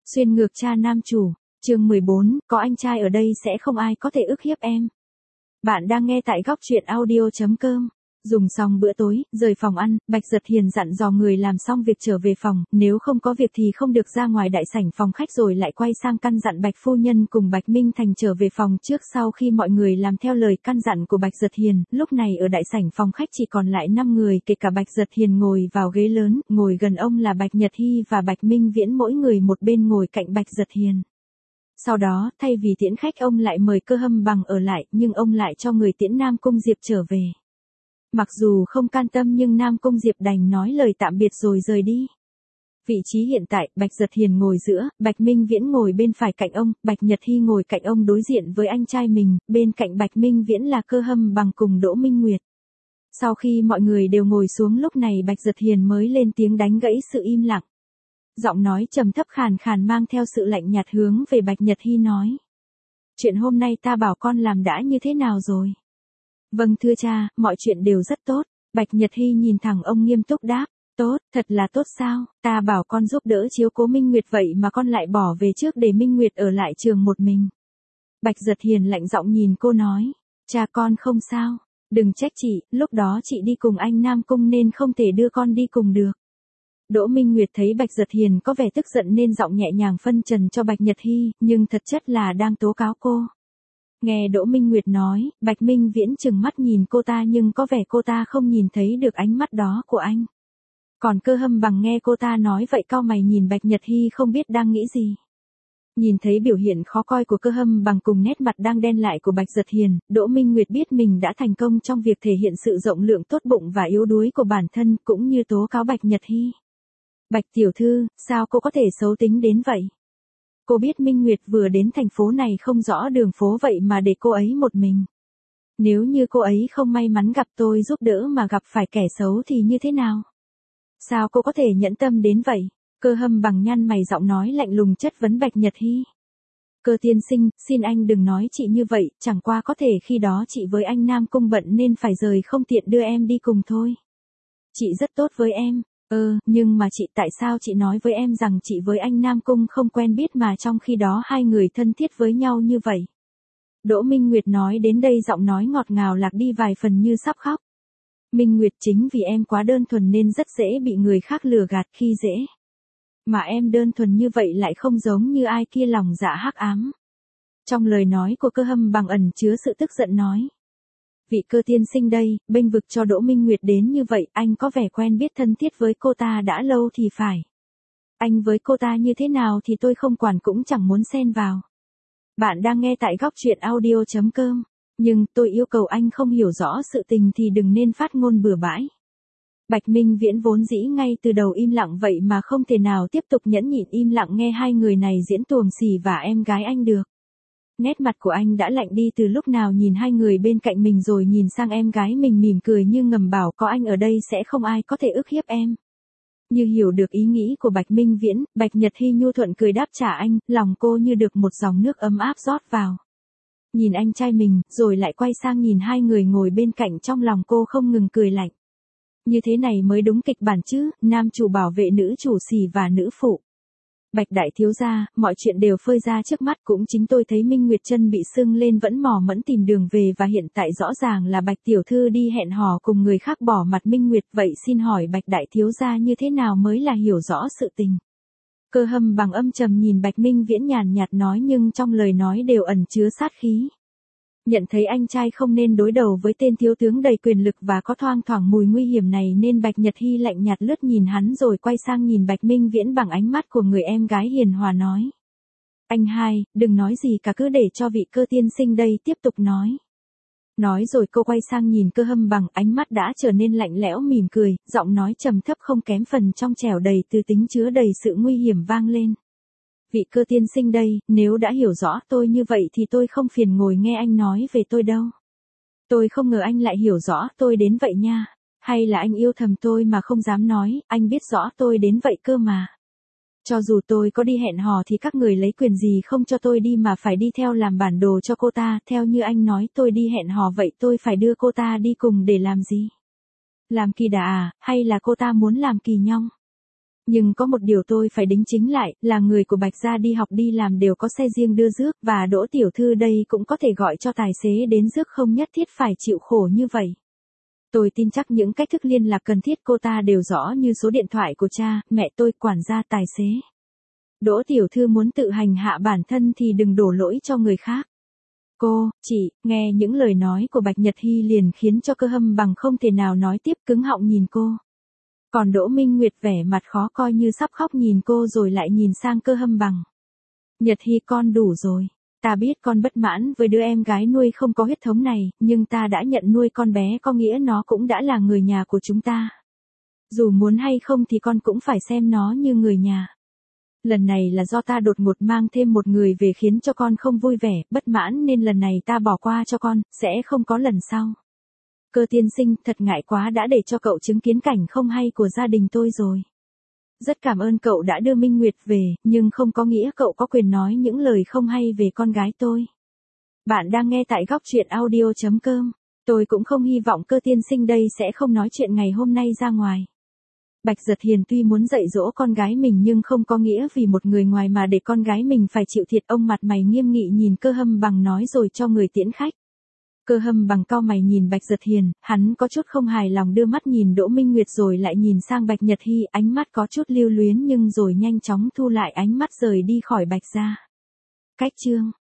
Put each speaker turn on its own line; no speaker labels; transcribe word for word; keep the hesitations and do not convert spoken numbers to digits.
Xuyên ngược cha nam chủ, chương mười bốn, có anh trai ở đây sẽ không ai có thể ức hiếp em. Bạn đang nghe tại góc truyện audio chấm com. Dùng xong bữa tối, rời phòng ăn, Bạch Giật Hiền dặn dò người làm xong việc trở về phòng, nếu không có việc thì không được ra ngoài đại sảnh phòng khách, rồi lại quay sang căn dặn Bạch phu nhân cùng Bạch Minh Thành trở về phòng trước. Sau khi mọi người làm theo lời căn dặn của Bạch Giật Hiền, lúc này ở đại sảnh phòng khách chỉ còn lại năm người, kể cả Bạch Giật Hiền ngồi vào ghế lớn, ngồi gần ông là Bạch Nhật Hy và Bạch Minh Viễn, mỗi người một bên ngồi cạnh Bạch Giật Hiền. Sau đó, thay vì tiễn khách, ông lại mời Cơ Hâm Bằng ở lại, nhưng ông lại cho người tiễn Nam Cung Diệp trở về. Mặc dù không can tâm nhưng Nam Cung Diệp đành nói lời tạm biệt rồi rời đi. Vị trí hiện tại, Bạch Giật Hiền ngồi giữa, Bạch Minh Viễn ngồi bên phải cạnh ông, Bạch Nhật Hy ngồi cạnh ông đối diện với anh trai mình, bên cạnh Bạch Minh Viễn là Cơ Hâm Bằng cùng Đỗ Minh Nguyệt. Sau khi mọi người đều ngồi xuống, lúc này Bạch Giật Hiền mới lên tiếng đánh gãy sự im lặng. Giọng nói trầm thấp khàn khàn mang theo sự lạnh nhạt hướng về Bạch Nhật Hy nói. Chuyện hôm nay ta bảo con làm đã như thế nào rồi? Vâng thưa cha, mọi chuyện đều rất tốt. Bạch Nhật Hy nhìn thẳng ông nghiêm túc đáp. Tốt, thật là tốt sao? Ta bảo con giúp đỡ chiếu cố Minh Nguyệt vậy mà con lại bỏ về trước để Minh Nguyệt ở lại trường một mình. Bạch Giật Hiền lạnh giọng nhìn cô nói. Cha con không sao. Đừng trách chị, lúc đó chị đi cùng anh Nam Cung nên không thể đưa con đi cùng được. Đỗ Minh Nguyệt thấy Bạch Giật Hiền có vẻ tức giận nên giọng nhẹ nhàng phân trần cho Bạch Nhật Hy, nhưng thật chất là đang tố cáo cô. Nghe Đỗ Minh Nguyệt nói, Bạch Minh Viễn trừng mắt nhìn cô ta nhưng có vẻ cô ta không nhìn thấy được ánh mắt đó của anh. Còn Cơ Hâm Bằng nghe cô ta nói vậy cau mày nhìn Bạch Nhật Hy không biết đang nghĩ gì. Nhìn thấy biểu hiện khó coi của Cơ Hâm Bằng cùng nét mặt đang đen lại của Bạch Giật Hiền, Đỗ Minh Nguyệt biết mình đã thành công trong việc thể hiện sự rộng lượng tốt bụng và yếu đuối của bản thân, cũng như tố cáo Bạch Nhật Hy. Bạch tiểu thư, sao cô có thể xấu tính đến vậy? Cô biết Minh Nguyệt vừa đến thành phố này không rõ đường phố vậy mà để cô ấy một mình. Nếu như cô ấy không may mắn gặp tôi giúp đỡ mà gặp phải kẻ xấu thì như thế nào? Sao cô có thể nhẫn tâm đến vậy? Cơ Hâm Bằng nhăn mày giọng nói lạnh lùng chất vấn Bạch Nhật Hy. Cơ tiên sinh, xin anh đừng nói chị như vậy, chẳng qua có thể khi đó chị với anh Nam Cung bận nên phải rời không tiện đưa em đi cùng thôi. Chị rất tốt với em. Ơ, ừ, nhưng mà chị tại sao chị nói với em rằng chị với anh Nam Cung không quen biết mà trong khi đó hai người thân thiết với nhau như vậy? Đỗ Minh Nguyệt nói đến đây giọng nói ngọt ngào lạc đi vài phần như sắp khóc. Minh Nguyệt, chính vì em quá đơn thuần nên rất dễ bị người khác lừa gạt khi dễ. Mà em đơn thuần như vậy lại không giống như ai kia lòng dạ hắc ám. Trong lời nói của Cơ Hâm Bằng ẩn chứa sự tức giận nói. Vị Cơ tiên sinh đây, bênh vực cho Đỗ Minh Nguyệt đến như vậy, anh có vẻ quen biết thân thiết với cô ta đã lâu thì phải. Anh với cô ta như thế nào thì tôi không quản cũng chẳng muốn xen vào. Bạn đang nghe tại góc truyện audio chấm com, nhưng tôi yêu cầu anh không hiểu rõ sự tình thì đừng nên phát ngôn bừa bãi. Bạch Minh Viễn vốn dĩ ngay từ đầu im lặng vậy mà không thể nào tiếp tục nhẫn nhịn im lặng nghe hai người này diễn tuồng xỉ và em gái anh được. Nét mặt của anh đã lạnh đi từ lúc nào nhìn hai người bên cạnh mình rồi nhìn sang em gái mình mỉm cười như ngầm bảo có anh ở đây sẽ không ai có thể ức hiếp em. Như hiểu được ý nghĩ của Bạch Minh Viễn, Bạch Nhật Hy nhu thuận cười đáp trả anh, lòng cô như được một dòng nước ấm áp rót vào. Nhìn anh trai mình, rồi lại quay sang nhìn hai người ngồi bên cạnh, trong lòng cô không ngừng cười lạnh. Như thế này mới đúng kịch bản chứ, nam chủ bảo vệ nữ chủ xỉ và nữ phụ. Bạch đại thiếu gia, mọi chuyện đều phơi ra trước mắt, cũng chính tôi thấy Minh Nguyệt chân bị sưng lên vẫn mò mẫm tìm đường về và hiện tại rõ ràng là Bạch tiểu thư đi hẹn hò cùng người khác bỏ mặt Minh Nguyệt, vậy xin hỏi Bạch đại thiếu gia như thế nào mới là hiểu rõ sự tình? Cơ Hâm Bằng âm trầm nhìn Bạch Minh Viễn nhàn nhạt nói nhưng trong lời nói đều ẩn chứa sát khí. Nhận thấy anh trai không nên đối đầu với tên thiếu tướng đầy quyền lực và có thoang thoảng mùi nguy hiểm này nên Bạch Nhật Hy lạnh nhạt lướt nhìn hắn rồi quay sang nhìn Bạch Minh Viễn bằng ánh mắt của người em gái hiền hòa nói. Anh hai, đừng nói gì cả, cứ để cho vị Cơ tiên sinh đây tiếp tục nói. Nói rồi cô quay sang nhìn Cơ Hâm Bằng, ánh mắt đã trở nên lạnh lẽo mỉm cười, giọng nói trầm thấp không kém phần trong trẻo đầy từ tính chứa đầy sự nguy hiểm vang lên. Vị Cơ tiên sinh đây, nếu đã hiểu rõ tôi như vậy thì tôi không phiền ngồi nghe anh nói về tôi đâu. Tôi không ngờ anh lại hiểu rõ tôi đến vậy nha. Hay là anh yêu thầm tôi mà không dám nói, anh biết rõ tôi đến vậy cơ mà. Cho dù tôi có đi hẹn hò thì các người lấy quyền gì không cho tôi đi mà phải đi theo làm bản đồ cho cô ta, theo như anh nói tôi đi hẹn hò vậy tôi phải đưa cô ta đi cùng để làm gì? Làm kỳ đà à, hay là cô ta muốn làm kỳ nhong? Nhưng có một điều tôi phải đính chính lại, là người của Bạch gia đi học đi làm đều có xe riêng đưa rước, và Đỗ tiểu thư đây cũng có thể gọi cho tài xế đến rước, không nhất thiết phải chịu khổ như vậy. Tôi tin chắc những cách thức liên lạc cần thiết cô ta đều rõ như số điện thoại của cha, mẹ tôi, quản gia, tài xế. Đỗ tiểu thư muốn tự hành hạ bản thân thì đừng đổ lỗi cho người khác. Cô, chị, nghe những lời nói của Bạch Nhật Hy liền khiến cho Cơ Hâm Bằng không thể nào nói tiếp, cứng họng nhìn cô. Còn Đỗ Minh Nguyệt vẻ mặt khó coi như sắp khóc nhìn cô rồi lại nhìn sang Cơ Hâm Bằng. Nhật Hy, con đủ rồi. Ta biết con bất mãn với đứa em gái nuôi không có huyết thống này, nhưng ta đã nhận nuôi con bé có nghĩa nó cũng đã là người nhà của chúng ta. Dù muốn hay không thì con cũng phải xem nó như người nhà. Lần này là do ta đột ngột mang thêm một người về khiến cho con không vui vẻ, bất mãn nên lần này ta bỏ qua cho con, sẽ không có lần sau. Cơ tiên sinh, thật ngại quá đã để cho cậu chứng kiến cảnh không hay của gia đình tôi rồi. Rất cảm ơn cậu đã đưa Minh Nguyệt về, nhưng không có nghĩa cậu có quyền nói những lời không hay về con gái tôi. Bạn đang nghe tại góc truyện audio chấm com. Tôi cũng không hy vọng Cơ tiên sinh đây sẽ không nói chuyện ngày hôm nay ra ngoài. Bạch Giật Hiền tuy muốn dạy dỗ con gái mình nhưng không có nghĩa vì một người ngoài mà để con gái mình phải chịu thiệt. Ông mặt mày nghiêm nghị nhìn Cơ Hâm Bằng nói rồi cho người tiễn khách. Cơ Hâm Bằng cau mày nhìn Bạch Giật Hiền, hắn có chút không hài lòng đưa mắt nhìn Đỗ Minh Nguyệt rồi lại nhìn sang Bạch Nhật Hy, ánh mắt có chút lưu luyến nhưng rồi nhanh chóng thu lại ánh mắt rời đi khỏi Bạch gia. Cách chương